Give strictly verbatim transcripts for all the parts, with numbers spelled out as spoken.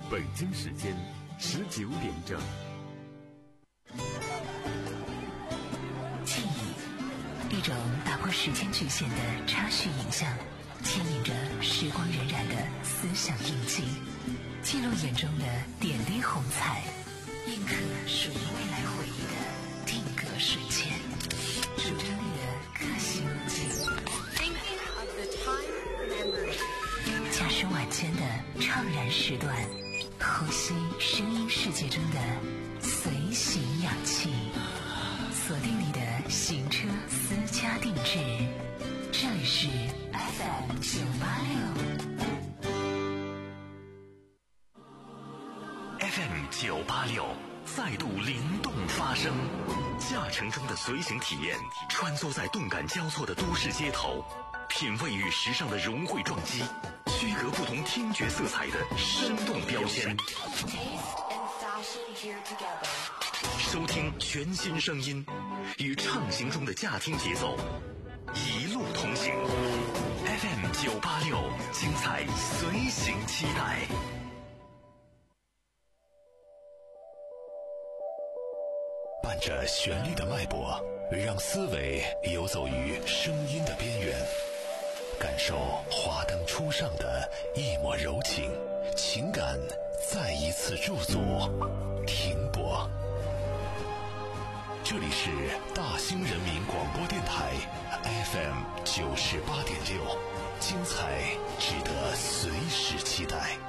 北京时间十九点整。 记忆，一种打破时间局限的插叙影像，牵引着时光荏苒的思想印记，记录眼中的点滴红彩，印刻属于未来回忆的定格瞬间，主张力的可喜路径。驾驶晚间的怅然时段，呼吸声音世界中的随行氧气，锁定你的行车私家定制，这里是 F M 九八六 F M 九八六再度灵动发声，驾乘中的随行体验，穿梭在动感交错的都市街头，品味与时尚的融汇撞击，区隔不同听觉色彩的生动标签，收听全新声音，与畅行中的驾听节奏一路同行。 F M 九八六，精彩随行期待。伴着旋律的脉搏，让思维游走于声音的边缘，感受华灯初上的一抹柔情，情感再一次驻足停泊。这里是大兴人民广播电台 F M 九十八点六，精彩值得随时期待。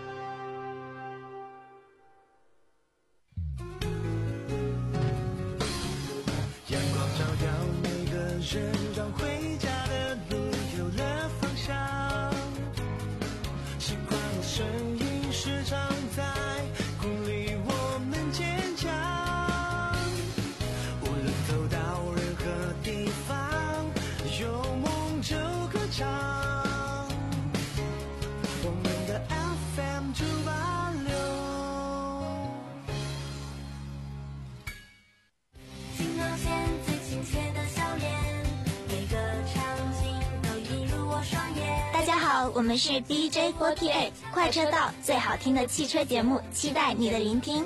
阳光照耀每个人，让回家的路有了方向。习惯的声音时常在鼓励我们坚强。无论走到任何地方，有梦就歌唱。我们的 F M 九八六。 镜头前最亲切的笑脸，每个场景都映入我双眼。 大家好，我们是 D J 四十八 快车道，最好听的汽车节目，期待你的聆听。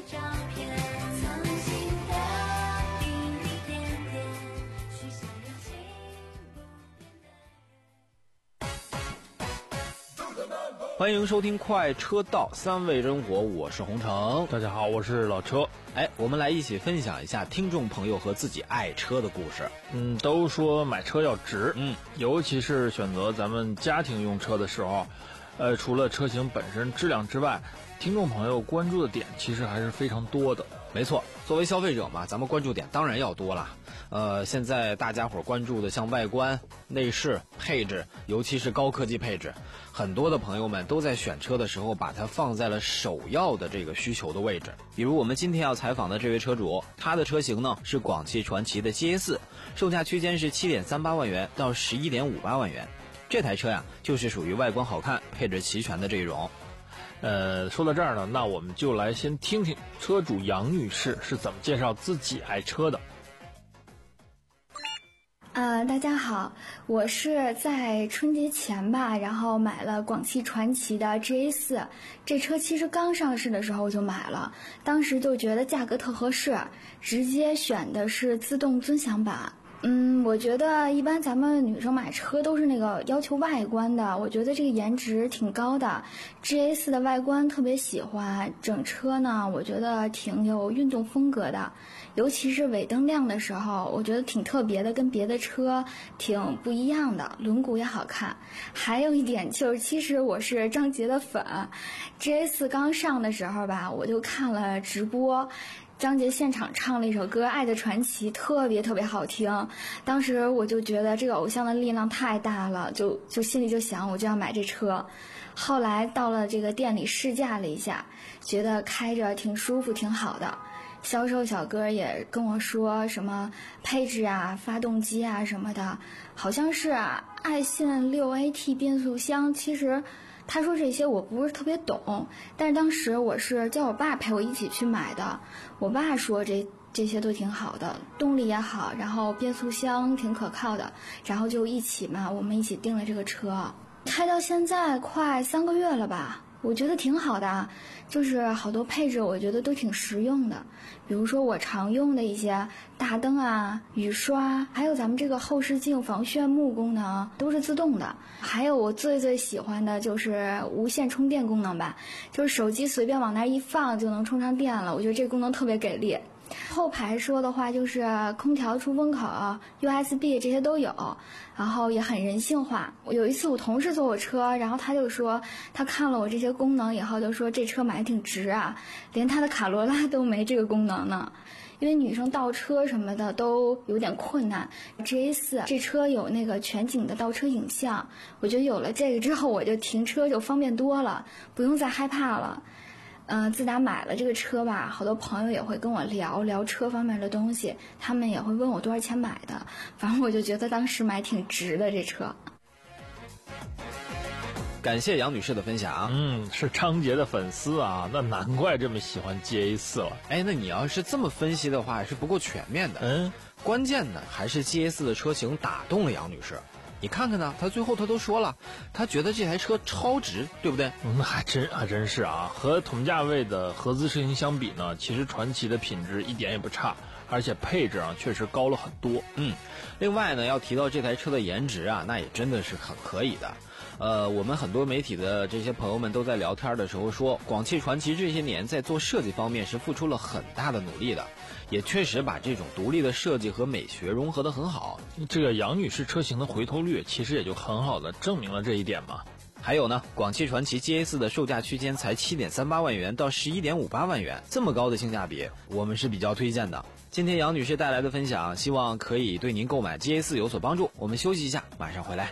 欢迎收听快车道三味真火，我是洪城。 大家好，我是老车。 哎，我们来一起分享一下听众朋友和自己爱车的故事。 嗯，都说买车要值， 嗯， 尤其是选择咱们家庭用车的时候，呃，除了车型本身质量之外，听众朋友关注的点其实还是非常多的。 没错，作为消费者嘛，咱们关注点当然要多了。呃，现在大家伙关注的像外观、内饰、配置，尤其是高科技配置，很多的朋友们都在选车的时候把它放在了首要的这个需求的位置。比如我们今天要采访的这位车主，他的车型呢是广汽传祺的 G A 四， 售价区间是 七点三八万元到 十一点五八万元。这台车呀，就是属于外观好看、配置齐全的这种。 呃，说到这儿呢，那我们就来先听听车主杨女士是怎么介绍自己爱车的。 呃，大家好，我是在春节前吧，然后买了广汽传祺的 G A 四， 这车其实刚上市的时候就买了，当时就觉得价格特合适，直接选的是自动尊享版。嗯，我觉得一般咱们女生买车都是那个要求外观的，我觉得这个颜值挺高的。G A 四 的外观特别喜欢，整车呢我觉得挺有运动风格的，尤其是尾灯亮的时候，我觉得挺特别的，跟别的车挺不一样的，轮毂也好看。还有一点就是，其实我是张杰的粉， G A 四 刚上的时候吧，我就看了直播，张杰现场唱了一首歌《爱的传奇》，特别特别好听。当时我就觉得这个偶像的力量太大了，就就心里就想我就要买这车。后来到了这个店里试驾了一下，觉得开着挺舒服挺好的。销售小哥也跟我说什么配置啊、发动机啊什么的，好像是啊爱信 六 A T 变速箱，其实他说这些我不是特别懂，但是当时我是叫我爸陪我一起去买的，我爸说这这些都挺好的，动力也好，然后变速箱挺可靠的，然后就一起嘛，我们一起订了这个车，开到现在快三个月了吧。 我觉得挺好的，就是好多配置我觉得都挺实用的，比如说我常用的一些大灯啊、雨刷，还有咱们这个后视镜防眩目功能都是自动的，还有我最最喜欢的就是无线充电功能吧，就是手机随便往那一放就能充上电了，我觉得这个功能特别给力。后排说的话就是空调出风口 U S B 这些都有，然后也很人性化。有一次我同事坐我车，然后他就说他看了我这些功能以后就说这车买挺值啊，连他的卡罗拉都没这个功能呢，因为女生倒车什么的都有点困难。 G A 四 这车有那个全景的倒车影像，我觉得有了这个之后我就停车就方便多了，不用再害怕了。嗯、呃，自打买了这个车吧，好多朋友也会跟我聊聊车方面的东西，他们也会问我多少钱买的，反正我就觉得当时买挺值的这车。 感谢杨女士的分享。 嗯，是张杰的粉丝啊，那难怪这么喜欢 G A 四了。 哎，那你要是这么分析的话，是不够全面的。 嗯， 关键呢还是 G A 四 的车型打动了杨女士。你看看呢，他最后他都说了，他觉得这台车超值，对不对？ 嗯，还真还真是啊。和同价位的合资车型相比呢，其实传祺的品质一点也不差，而且配置啊确实高了很多。 嗯，另外呢，要提到这台车的颜值啊，那也真的是很可以的。呃，我们很多媒体的这些朋友们都在聊天的时候说，广汽传祺这些年在做设计方面是付出了很大的努力的，也确实把这种独立的设计和美学融合得很好。 这个杨女士车型的回头率其实也就很好的证明了这一点嘛。 还有呢，广汽传祺 G A 四 的售价区间才 七点三八万元到 十一点五八万元，这么高的性价比，我们是比较推荐的。今天杨女士带来的分享，希望可以对您购买 G A 四 有所帮助。我们休息一下，马上回来。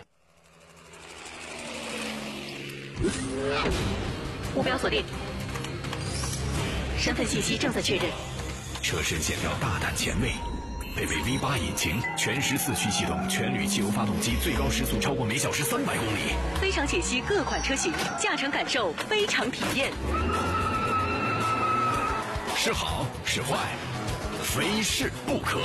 目标锁定，身份信息正在确认。 车身线条大胆前卫，配备 V 八 引擎，全时四驱系统，全铝汽油发动机，最高时速超过每小时三百公里。 非常解析各款车型，驾乘感受非常体验。 是好是坏，非试不可。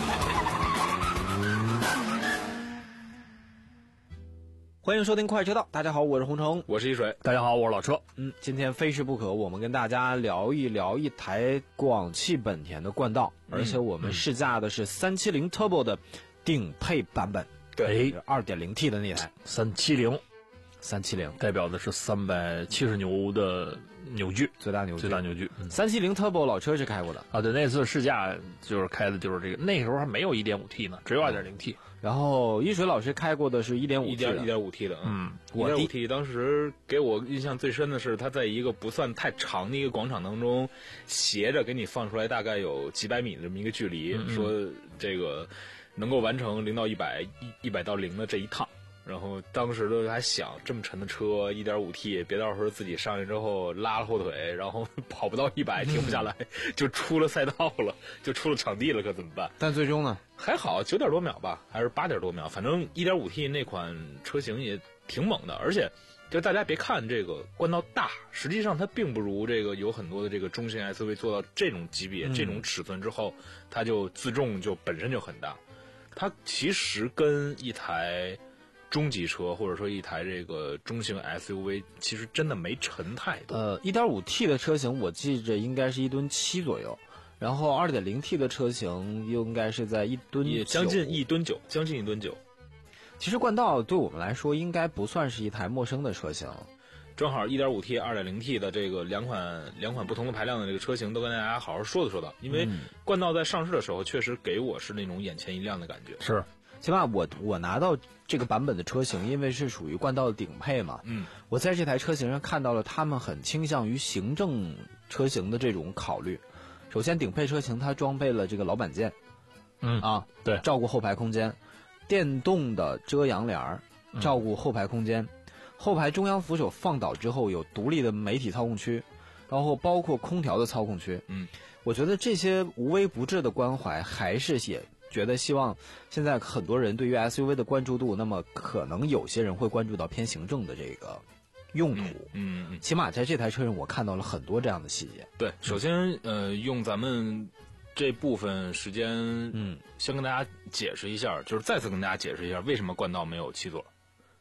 欢迎收听快车道，大家好，我是洪城， 我是一水，大家好，我是老车。 嗯，今天非试不可，我们跟大家聊一聊一台广汽本田的冠道，嗯、而且我们试驾的是三七零 Turbo 的顶配版本， 对， 二点零 T 的那台三七零， 三七零代表的是三百七十牛的扭矩， 最大扭矩， 最大扭矩。 三七零 Turbo 老车是开过的啊，对，那次试驾就是开的就是这个，那时候还没有 一点五 T 呢，只有 二点零 T。 然后一水老师开过的是 一点五 T 的一点五 T 的， 嗯， 一点五 T 当时给我印象最深的是，它在一个不算太长的一个广场当中，斜着给你放出来大概有几百米的这么一个距离， 嗯嗯说这个能够完成零到一百一一百到零的这一趟。然后当时都还想，这么沉的车 一点五 T， 别到时候自己上去之后拉了后腿，然后跑不到一百停不下来，就出了赛道了，就出了场地了，可怎么办？ 但最终呢， 还好九点多秒吧，还是八点多秒，反正 一点五 T 那款车型也挺猛的，而且就大家别看这个冠道大，实际上它并不如这个有很多的这个中型 S U V 做到这种级别、嗯、这种尺寸之后，它就自重就本身就很大，它其实跟一台中级车或者说一台这个中型 S U V 其实真的没沉太多。 呃 一点五 T 的车型我记着应该是一吨七左右，然后 二点零 T 的车型应该是在一吨也将近一吨九，将近一吨九。 其实冠道对我们来说应该不算是一台陌生的车型， 正好 一点五 T、二点零 T 的这个两款两款不同的排量的这个车型都跟大家好好说道说道，因为冠道在上市的时候确实给我是那种眼前一亮的感觉。 是。 起码我我拿到这个版本的车型，因为是属于冠道的顶配嘛， 嗯， 我在这台车型上看到了他们很倾向于行政车型的这种考虑。首先，顶配车型它装备了这个老板键， 嗯啊， 对， 照顾后排空间，电动的遮阳帘，照顾后排空间，嗯、后排中央扶手放倒之后有独立的媒体操控区，然后包括空调的操控区， 嗯， 我觉得这些无微不至的关怀还是也。觉得希望现在很多人对于 S U V 的关注度，那么可能有些人会关注到偏行政的这个用途， 嗯嗯， 起码在这台车上我看到了很多这样的细节。 对，首先呃，用咱们这部分时间， 嗯， 先跟大家解释一下，就是再次跟大家解释一下为什么冠道没有七座。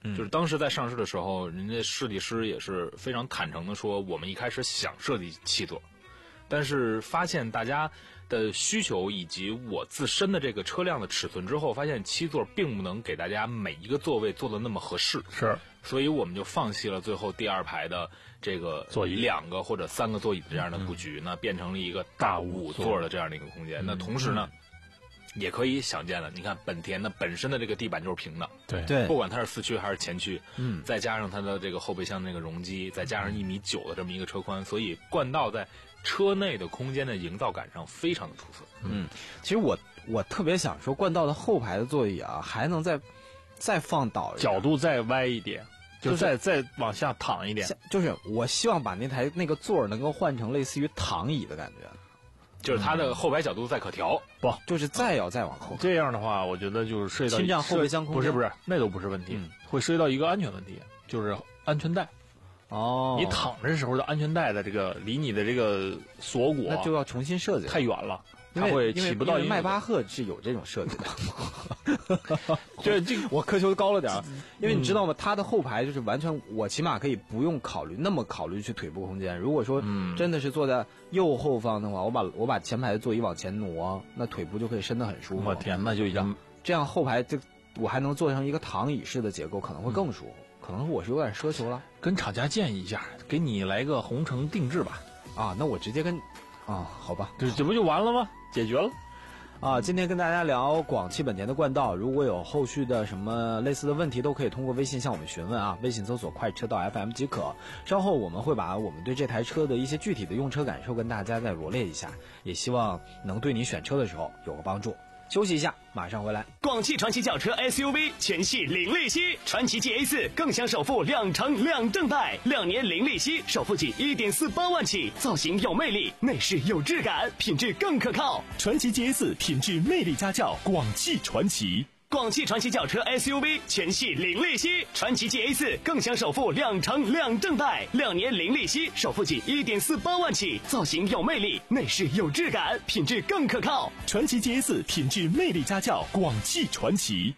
嗯，就是当时在上市的时候，人家设计师也是非常坦诚的说，我们一开始想设计七座，但是发现大家的需求以及我自身的这个车辆的尺寸之后，发现七座并不能给大家每一个座位做的那么合适， 是， 所以我们就放弃了最后第二排的这个座椅两个或者三个座椅的这样的布局，嗯、那变成了一个大五座的这样的一个空间。嗯、那同时呢。嗯也可以想见了，你看本田的本身的这个地板就是平的， 对对， 不管它是四驱还是前驱， 嗯， 再加上它的这个后备箱那个容积，再加上一米九的这么一个车宽，所以冠道在车内的空间的营造感上非常的出色。 嗯，其实我我特别想说，冠道的后排的座椅啊，还能再再放倒一点， 角度再歪一点，就再、就是、再往下躺一点。 就是我希望把那台那个座能够换成类似于躺椅的感觉。 就是它的后排角度再可调， 不就是再要再往后。 这样的话，我觉得就是涉及到侵占后备箱空间， 不是不是，那都不是问题，嗯、会涉及到一个安全问题，就是安全带。 哦， 你躺着时候的安全带的这个离你的这个锁骨， 那就要重新设计， 太远了，它会起不到。 因为迈巴赫是有这种设计的。 这这我苛求高了点，因为你知道吗？它的后排就是完全，我起码可以不用考虑那么考虑去腿部空间。如果说真的是坐在右后方的话，我把我把前排的座椅往前挪，那腿部就可以伸得很舒服。 我天，那就已经这样后排这我还能做成一个躺椅式的结构，可能会更舒服。嗯、可能我是有点奢求了， 跟厂家建议一下，给你来个红橙定制吧。 啊，那我直接跟啊，好吧， 这这不就完了吗？解决了。 啊，今天跟大家聊广汽本田的冠道，如果有后续的什么类似的问题，都可以通过微信向我们询问啊，微信搜索快车道 F M 即可。稍后我们会把我们对这台车的一些具体的用车感受跟大家再罗列一下，也希望能对你选车的时候有个帮助。休息一下，马上回来。 广汽传祺轿车 S U V 全系零利息，传祺 G A 四更享首付两成两正贷，两年零利息，首付仅一点四八万起，造型有魅力，内饰有质感，品质更可靠。 传祺 G A 四品质魅力家轿，广汽传祺。 广汽传祺轿车 S U V 全系零利息，传祺 G A 四更享首付两成两正贷，两年零利息，首付仅一点四八万起，造型有魅力，内饰有质感，品质更可靠。 传祺 G A 四品质魅力家轿，广汽传祺。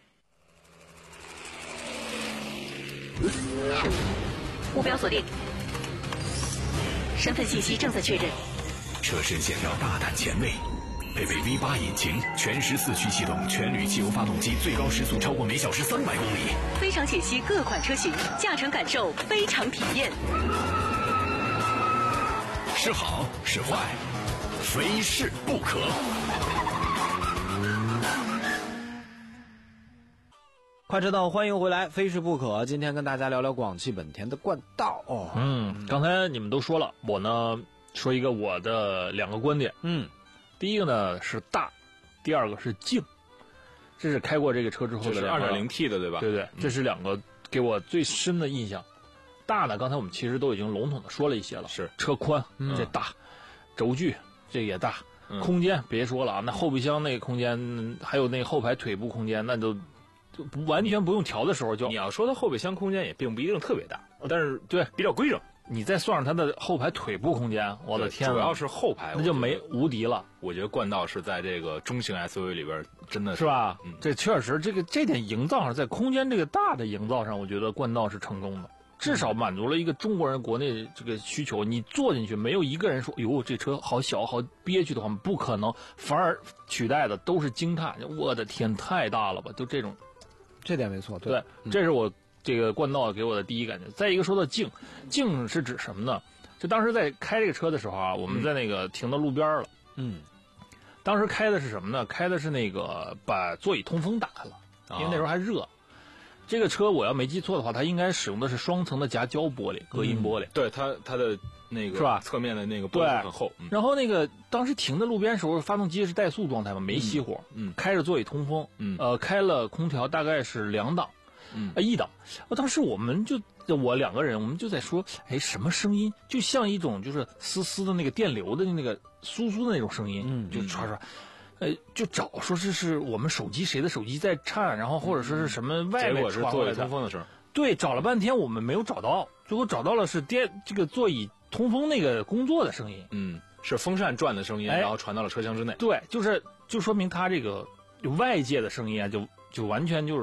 目标锁定，身份信息正在确认。 车身线条大胆前卫。配备 V 八 引擎，全时四驱系统，全铝汽油发动机，最高时速超过每小时三百公里。 非常解析各款车型，驾乘感受非常体验。 是好是坏，非试不可。 快车道，欢迎回来，非试不可。今天跟大家聊聊广汽本田的冠道。哦， 嗯，刚才你们都说了，我呢说一个我的两个观点。 嗯。 第一个呢是大，第二个是静，这是开过这个车之后的二点零 T 的对吧？ 对对，这是两个给我最深的印象。大呢，刚才我们其实都已经笼统的说了一些了， 是车宽、嗯、这大，轴距这也大，嗯、空间别说了啊，那后备箱那个空间，还有那后排腿部空间，那就就不完全不用调的时候就你要说它后备箱空间也并不一定特别大，但是对比较规整。 你再算上它的后排腿部空间，我的天， 主要是后排， 那就没无敌了。 我觉得冠道是在这个中型 S U V 里边真的是, 是吧？嗯，这确实，这个这点营造上，在空间这个大的营造上，我觉得冠道是成功的，至少满足了一个中国人国内这个需求。你坐进去，没有一个人说：“哟，这车好小，好憋屈的话，不可能。”反而取代的都是惊叹：“我的天，太大了吧！”就这种， 这点没错。 对，对这是我这个冠道给我的第一感觉。再一个说到静，静是指什么呢？就当时在开这个车的时候啊，我们在那个停到路边了。 嗯， 当时开的是什么呢？开的是那个把座椅通风打开了，因为那时候还热。哦、这个车我要没记错的话，它应该使用的是双层的夹胶玻璃，隔音玻璃。 嗯、对，它它的那个是吧？ 侧面的那个玻璃很厚。 嗯、然后那个当时停在路边的时候，发动机是怠速状态嘛，没熄火。 嗯， 开着座椅通风。 嗯， 呃，开了空调大概是两档。 嗯， 啊，一档。当时我们就我两个人，我们就在说，哎，什么声音？就像一种就是丝丝的那个电流的那个酥酥的那种声音， 嗯， 就唰唰，呃，就找说这是我们手机谁的手机在颤，然后或者说是什么外面传过来的。结果是座椅通风的声。 对，找了半天我们没有找到，最后找到了是电这个座椅通风那个工作的声音。 嗯，是风扇转的声音， 哎、 然后传到了车厢之内。 对，就是就说明它这个有外界的声音啊，就就完全就是。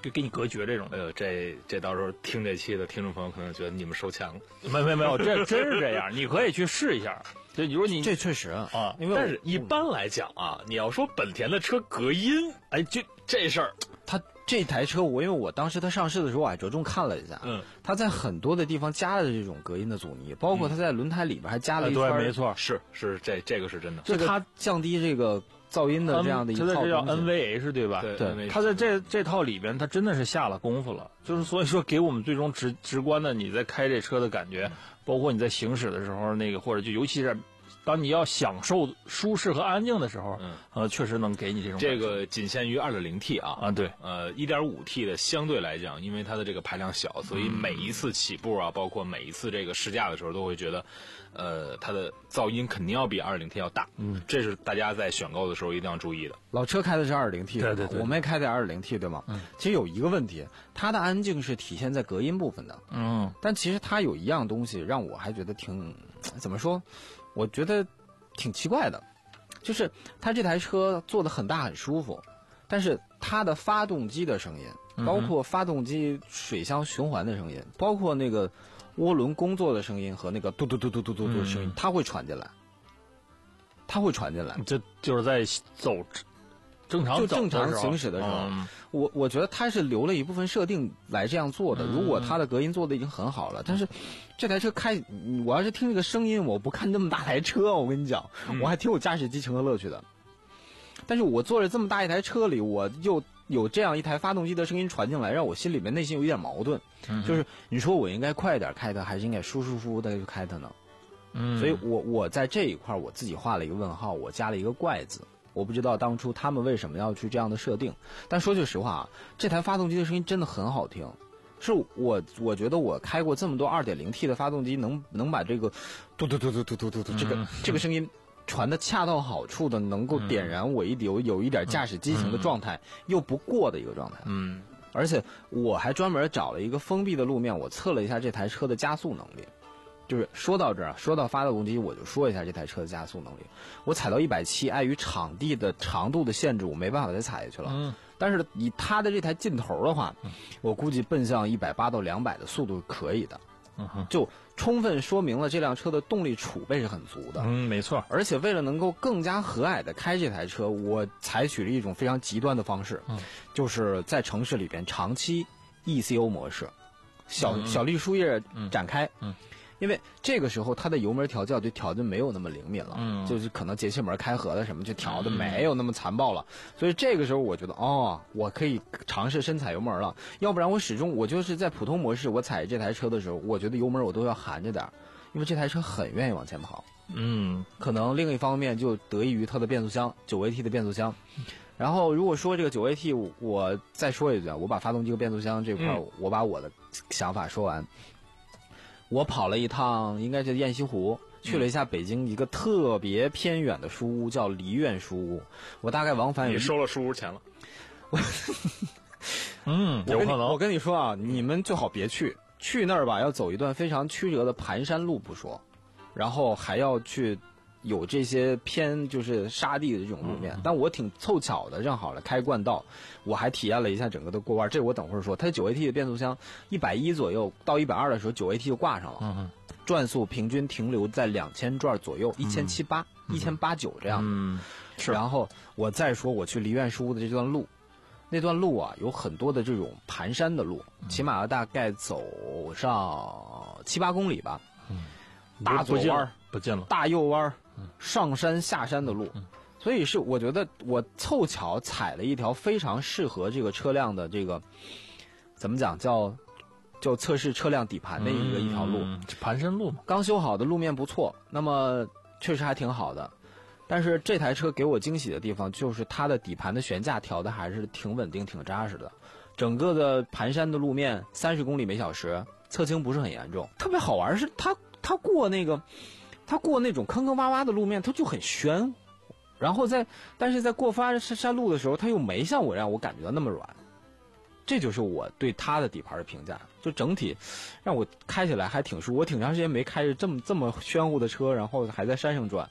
给给你隔绝这种。 哎呦，这这到时候听这期的听众朋友可能觉得你们收钱了。 没没没有，这真是这样，你可以去试一下。就比如你这确实啊， 因为但是一般来讲啊，你要说本田的车隔音，哎，这这事儿， 它这台车我因为我当时它上市的时候我还着重看了一下， 嗯， 它在很多的地方加了这种隔音的阻尼，包括它在轮胎里边还加了一圈、 嗯，对，没错， 是是这这个是真的， 就它降低这个噪音的这样的一套东西， 这叫 N V H 对吧？ 对对， 它在这这套里边，它真的是下了功夫了。就是所以说，给我们最终直直观的你在开这车的感觉，包括你在行驶的时候，那个或者就尤其是当你要享受舒适和安静的时候， 嗯， 呃，确实能给你这种这个仅限于 二点零 T 啊啊，对， 呃 一点五 T 的相对来讲，因为它的这个排量小，所以每一次起步啊，包括每一次这个试驾的时候，都会觉得，呃，它的噪音肯定要比 二点零 T 要大，嗯，这是大家在选购的时候一定要注意的。 老车开的是 二点零 T， 对对对， 我们也开的 二点零 T 对吗？嗯，其实有一个问题，它的安静是体现在隔音部分的， 嗯， 但其实它有一样东西让我还觉得挺，怎么说？我觉得。挺奇怪的，就是它这台车做的很大很舒服，但是它的发动机的声音，包括发动机水箱循环的声音，包括那个涡轮工作的声音和那个嘟嘟嘟嘟嘟嘟嘟的声音，它会传进来，它会传进来， 这就是在走正常就正常行驶的时候， 嗯、 我我觉得它是留了一部分设定来这样做的。如果它的隔音做的已经很好了，但是这台车开，我要是听这个声音，我不看这么大台车，我跟你讲，我还挺有驾驶激情和乐趣的。但是我坐着这么大一台车里，我又有这样一台发动机的声音传进来，让我心里面内心有一点矛盾， 嗯、 就是你说我应该快点开它，还是应该舒舒服服的去开它呢？ 嗯， 所以我我在这一块我自己画了一个问号，我加了一个怪字。我不知道当初他们为什么要去这样的设定，但说句实话啊，这台发动机的声音真的很好听，是我我觉得我开过这么多 二点零 T 的发动机，能能把这个嘟嘟嘟嘟嘟嘟嘟嘟这个、嗯、这个声音传的恰到好处的，能够点燃我一有有一点驾驶激情的状态，嗯、又不过的一个状态。 嗯， 而且我还专门找了一个封闭的路面，我测了一下这台车的加速能力。就是说到这儿，说到发动机，我就说一下这台车的加速能力。我踩到一百七，碍于场地的长度的限制，我没办法再踩下去了。 嗯， 但是以它的这台劲头的话，我估计奔向一百八到两百的速度是可以的。 嗯哼， 就充分说明了这辆车的动力储备是很足的。 嗯，没错。 而且为了能够更加和蔼的开这台车，我采取了一种非常极端的方式， 嗯， 就是在城市里边长期 E C O 模式，小、嗯、小绿树叶展开。 嗯。嗯， 因为这个时候它的油门调教就调的没有那么灵敏了， 嗯， 就是可能节气门开合的什么就调的没有那么残暴了，嗯、所以这个时候我觉得哦，我可以尝试深踩油门了，要不然我始终我就是在普通模式我踩这台车的时候，我觉得油门我都要含着点，因为这台车很愿意往前跑， 嗯， 可能另一方面就得益于它的变速箱九 A T 的变速箱。然后如果说这个九 A T， 我再说一句，我把发动机和变速箱这块、嗯、我把我的想法说完。我跑了一趟，应该是雁西湖，去了一下北京一个特别偏远的书屋，叫梨苑书屋。我大概往返也收了书屋钱了。 我， 嗯，有可能。 我跟你说啊，你们最好别去，去那儿吧，要走一段非常曲折的盘山路不说，然后还要去有这些偏就是沙地的这种路面。嗯、但我挺凑巧的，正好了开冠道，我还体验了一下整个的过弯。这我等会儿说。它九 A T 的变速箱一百一左右到一百二的时候，九 A T 就挂上了， 嗯、 转速平均停留在两千转左右，一千七八、一千八九这样。 嗯，是。 然后我再说我去梨苑书屋的这段路。那段路啊，有很多的这种盘山的路，起码要大概走上七八公里吧。 嗯， 大左弯不近了， 大右弯，上山下山的路， 嗯、 所以是我觉得我凑巧踩了一条非常适合这个车辆的这个怎么讲叫就测试车辆底盘的一个、嗯、一条路， 盘山路嘛， 刚修好的路面不错，那么确实还挺好的。但是这台车给我惊喜的地方就是它的底盘的悬架调的还是挺稳定挺扎实的，整个的盘山的路面三十公里每小时，侧倾不是很严重。特别好玩是它它过那个它过那种坑坑洼洼的路面它就很宣，然后在但是在过发山路的时候它又没像我让我感觉到那么软，这就是我对它的底盘的评价。就整体让我开起来还挺舒服，我挺长时间没开着这么这么喧乎的车，然后还在山上转。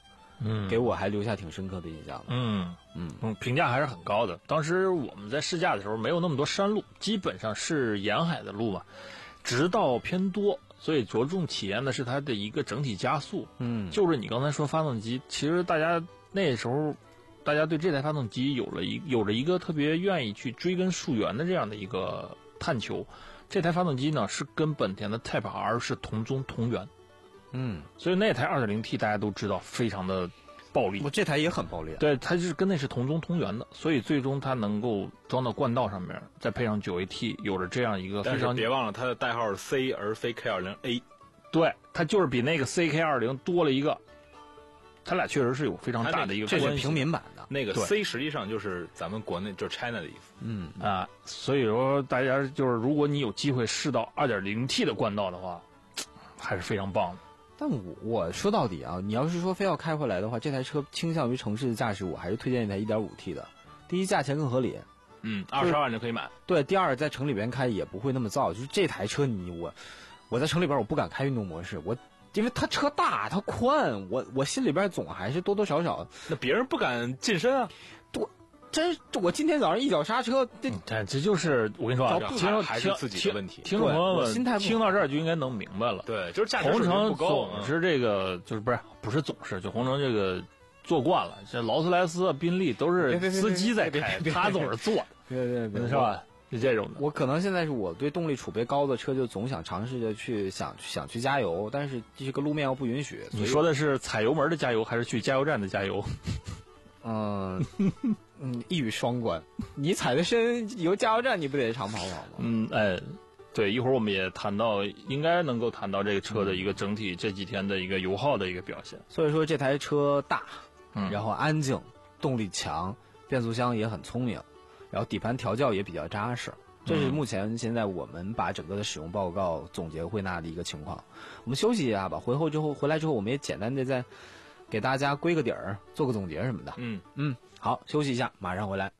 嗯，给我还留下挺深刻的印象的。 嗯嗯嗯，评价还是很高的。当时我们在试驾的时候没有那么多山路，基本上是沿海的路嘛，直道偏多，所以着重体验的是它的一个整体加速。 嗯， 就是你刚才说发动机，其实大家那时候大家对这台发动机有了一有着一个特别愿意去追根溯源的这样的一个探求。这台发动机呢是跟本田的 Type R 是同宗同源。 嗯， 所以那台 二点零 T 大家都知道非常的暴力， 我这台也很暴力、啊。 对，它就是跟那是同宗同源的，所以最终它能够装到冠道上面，再配上 九 A T， 有着这样一个非常。 但是别忘了它的代号是 C 而非 K 二十 A。 对，它就是比那个 C K 二十 多了一个，它俩确实是有非常大的一个关系。 这是平民版的， 那个 C 实际上就是咱们国内就是 China 的意思。 嗯啊，所以说大家就是如果你有机会试到 二点零 T 的冠道的话，还是非常棒的。 但我我说到底啊，你要是说非要开回来的话，这台车倾向于城市的驾驶，我还是推荐一台 一点五 T 的。第一，价钱更合理， 嗯，二十万就可以买。 对，第二，在城里边开也不会那么燥。就是这台车你我我在城里边我不敢开运动模式，我因为它车大它宽，我我心里边总还是多多少少。 那别人不敢近身啊， 多。真，我今天早上一脚刹车，这这这就是我跟你说啊，听还是自己的问题。 听众朋友们听到这儿就应该能明白了。 对，就是驾驶水平不够。 总是这个，就是不是不是总是，就红城这个做惯了，这劳斯莱斯、宾利都是司机在开，他总是坐， 对对对， 是吧？就这种的。 我可能现在是我对动力储备高的车，就总想尝试着去想想去加油，但是这个路面又不允许。 你说的是踩油门的加油，还是去加油站的加油？ 嗯嗯，一语双关。你踩的深，油加油站你不得长跑跑吗？ 嗯，哎，对，一会儿我们也谈到，应该能够谈到这个车的一个整体这几天的一个油耗的一个表现。 所以说这台车大， 嗯， 然后安静，动力强，变速箱也很聪明，然后底盘调教也比较扎实。这是目前现在我们把整个的使用报告总结归纳的一个情况。我们休息一下吧，回后之后回来之后，我们也简单的再给大家归个底儿，做个总结什么的。 嗯嗯，好，休息一下，马上回来。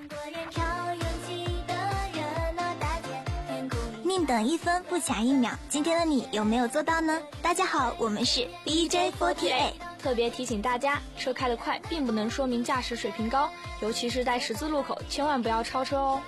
宁等一分不卡一秒，今天的你有没有做到呢？大家好，我们是 B J 四十八。 特别提醒大家，车开得快并不能说明驾驶水平高，尤其是在十字路口，千万不要超车哦。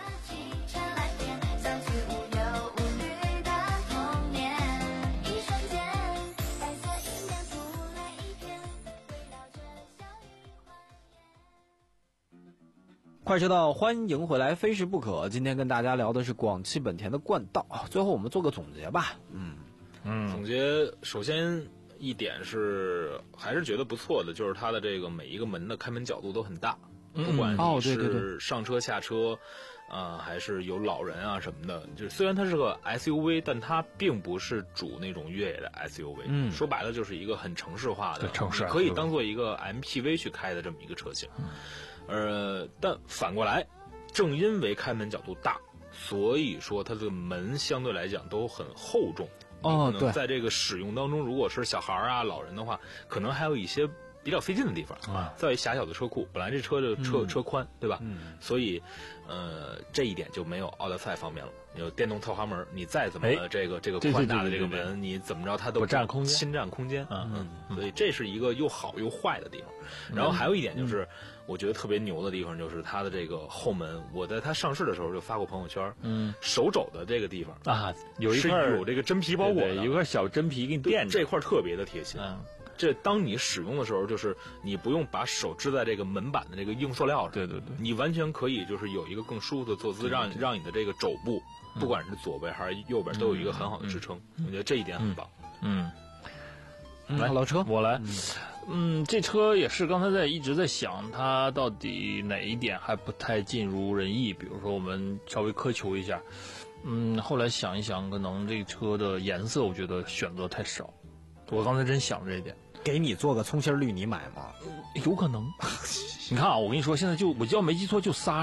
快车道，欢迎回来，非试不可。今天跟大家聊的是广汽本田的冠道，最后我们做个总结吧。嗯嗯，总结首先一点是还是觉得不错的，就是它的这个每一个门的开门角度都很大， 嗯、 不管你是上车下车，啊、呃，还是有老人啊什么的。就是虽然它是个 S U V， 但它并不是主那种越野的 S U V。 嗯， 说白了就是一个很城市化的， 城市可以当做一个 M P V 去开的这么一个车型。 嗯呃，但反过来，正因为开门角度大，所以说它的门相对来讲都很厚重。 哦，对， 在这个使用当中，如果是小孩啊、老人的话，可能还有一些比较费劲的地方啊。 再有狭小的车库，本来这车的车、 嗯、 车宽，对吧？ 嗯， 所以，呃，这一点就没有奥德赛方面了。有电动套滑门，你再怎么这个、哎、这个宽大的这个门， 对对对对对你怎么着它都不占空间， 侵占空间。 嗯嗯，嗯所以这是一个又好又坏的地方。嗯、然后还有一点就是。嗯我觉得特别牛的地方就是它的这个后门，我在它上市的时候就发过朋友圈， 嗯， 手肘的这个地方啊，有一块是有这个真皮包裹的， 对对有一块小真皮给你垫着， 这块特别的贴心。 嗯， 这当你使用的时候，就是你不用把手支在这个门板的这个硬塑料上， 对对对， 你完全可以就是有一个更舒服的坐姿，让让你的这个肘部， 嗯、 不管是左边还是右边，都有一个很好的支撑。 嗯、 我觉得这一点很棒。 嗯， 嗯来老车， 我来。嗯嗯，这车也是刚才在一直在想，它到底哪一点还不太尽如人意？比如说我们稍微苛求一下，嗯，后来想一想，可能这车的颜色我觉得选择太少。我刚才真想这一点， 给你做个葱心绿，你买吗？ 有可能。你看啊，我跟你说，现在就我只要没记错，就仨色， 白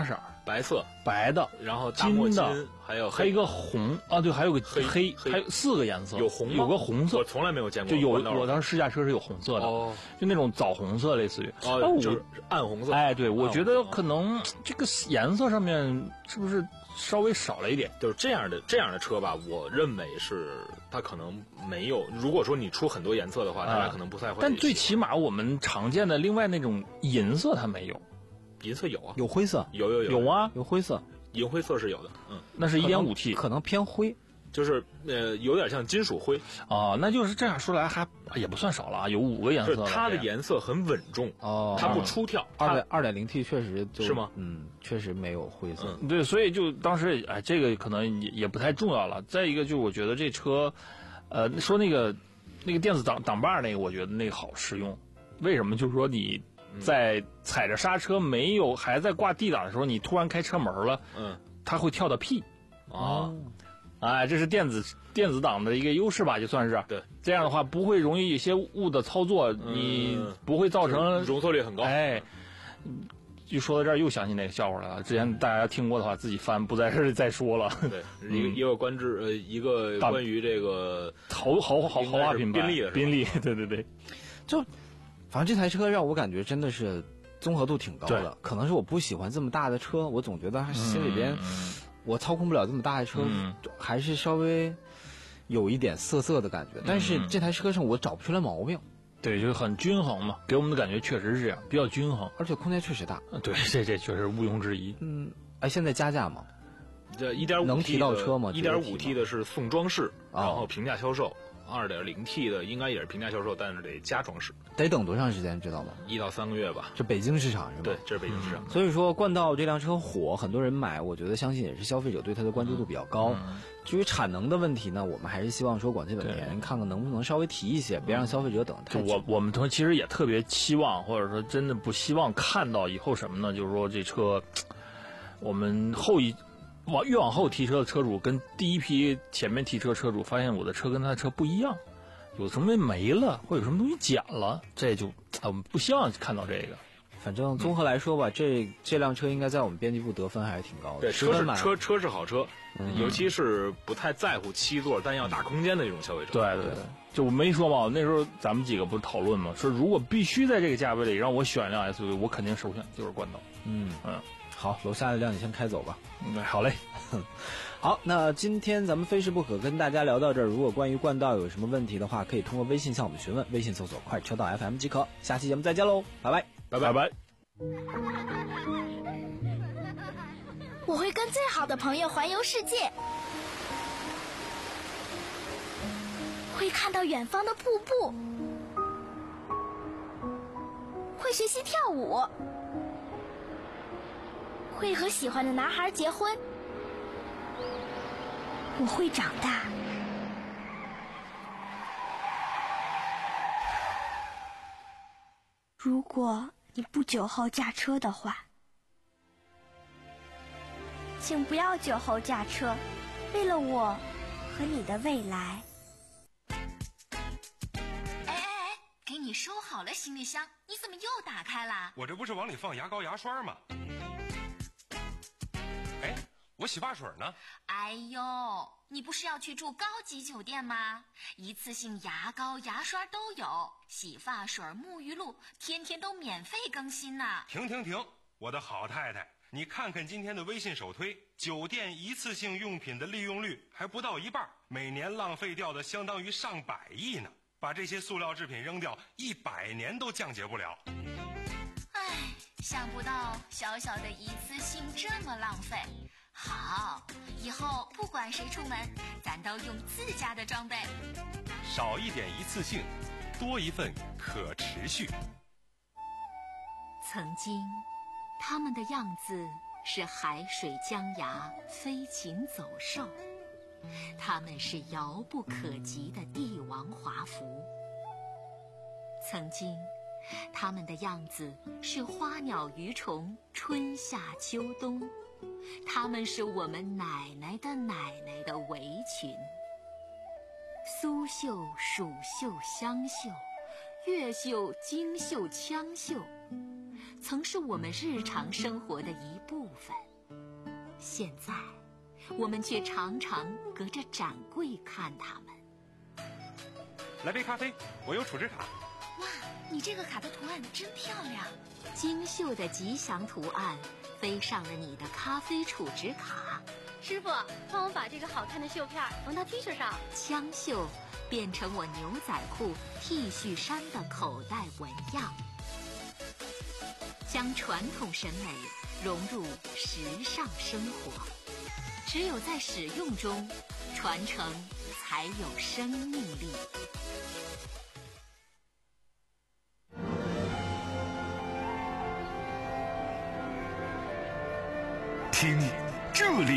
白色、 白的， 然后大墨金的， 还有还有一个红啊，对，还有个黑黑， 黑还有四个颜色， 有红吗？ 有个红色， 我从来没有见过。 就有我当时试驾车是有红色的， 哦， 就那种枣红色，类似于哦，就是暗红色。 哎，对，我觉得可能这个颜色上面是不是稍微少了一点？ 就是这样的这样的车吧，我认为是它可能没有。如果说你出很多颜色的话，大家可能不太会。 但最起码我们常见的另外那种银色它没有。 银色有啊， 有灰色， 有有有有啊， 有灰色， 银灰色是有的，嗯， 那是 一点五 T， 可能偏灰， 就是呃有点像金属灰哦，那就是这样说来还也不算少了啊，有五个颜色， 它的颜色很稳重哦， 它不出跳。 二点二点零 T 确实是吗？ 嗯，确实没有灰色， 嗯、对，所以就当时哎，这个可能也也不太重要了。再一个就我觉得这车，呃，说那个那个电子挡挡把那个，我觉得那个好实用，为什么？就是说你。在踩着刹车没有还在挂 D 档的时候，你突然开车门了， 嗯， 它会跳到 P， 哦， 哎，这是电子电子档的一个优势吧，就算是对。 这样的话不会容易有些误的操作， 嗯、 你不会造成容错率很高。 哎，一说到这儿又想起那个笑话来了，之前大家听过的话自己翻，不在这儿再说了。 对，一个一个关之呃一个关于这个豪豪豪豪华品牌宾利的宾利，对对对， 就。反正这台车让我感觉真的是综合度挺高的，可能是我不喜欢这么大的车，我总觉得心里边、嗯、我操控不了这么大的车、嗯，还是稍微有一点涩涩的感觉。但是这台车上我找不出来毛病， 对，就是很均衡嘛，给我们的感觉确实是这样，比较均衡， 而且空间确实大。 对，这这确实毋庸置疑。 嗯，哎，现在加价吗？ 这一点五 T 能提到车吗？ 一点五 T 的是送装饰， 哦、 然后平价销售。二点零 T 的应该也是平价销售，但是得加装饰。 得等多长时间知道吗？ 一到三个月吧。 这北京市场是吧？ 对，这是北京市场。 嗯、所以说冠道这辆车火，很多人买，我觉得相信也是消费者对它的关注度比较高。嗯、至于产能的问题呢，我们还是希望说广汽本田看看能不能稍微提一些，别让消费者等太久。 我我们其实也特别期望，或者说真的不希望看到以后什么呢？就是说这车，我们后一。往越往后提车的车主跟第一批前面提车车主发现我的车跟他的车不一样，有什么东西没了，或有什么东西减了，这就我们不希望看到这个。 反正综合来说吧，嗯、这这辆车应该在我们编辑部得分还是挺高的。 对，车是车车是好车、嗯，尤其是不太在乎七座但要大空间的这种消费者。 对对对，就我没说嘛，那时候咱们几个不是讨论嘛，说如果必须在这个价位里让我选一辆 S U V， 我肯定首选就是冠道。 嗯嗯。 好，楼下的辆你先开走吧。 嗯，好嘞。 好，那今天咱们非试不可跟大家聊到这儿。如果关于冠道有什么问题的话，可以通过微信向我们询问，微信搜索“快车道 F M” 即可。下期节目再见喽，拜拜， 拜拜拜。 我会跟最好的朋友环游世界，会看到远方的瀑布，会学习跳舞。会和喜欢的男孩结婚，我会长大。如果你不酒后驾车的话，请不要酒后驾车，为了我和你的未来。 哎哎哎，给你收好了行李箱，你怎么又打开了？ 我这不是往里放牙膏牙刷吗？哎，我洗发水呢。 哎呦，你不是要去住高级酒店吗？一次性牙膏牙刷都有，洗发水沐浴露天天都免费更新呢。 停停停，我的好太太，你看看今天的微信首推，酒店一次性用品的利用率还不到一半，每年浪费掉的相当于上百亿呢。把这些塑料制品扔掉，一百年都降解不了。 唉，想不到小小的一次性这么浪费。好，以后不管谁出门，咱都用自家的装备。 少一点一次性，多一份可持续。 曾经，他们的样子是海水江崖、飞禽走兽，他们是遥不可及的帝王华服。曾经，他们的样子是花鸟鱼虫，春夏秋冬，他们是我们奶奶的奶奶的围裙。苏绣、蜀绣、湘绣、越绣、京绣、羌绣，曾是我们日常生活的一部分。 现在，我们却常常隔着展柜看它们。 来杯咖啡，我有储值卡。 哇，你这个卡的图案真漂亮，精绣的吉祥图案飞上了你的咖啡储值卡。 师傅，帮我把这个好看的绣片缝到 T 恤上。 枪绣变成我牛仔裤、T 恤衫的口袋纹样，将传统审美融入时尚生活。只有在使用中，传承才有生命力。 听这里。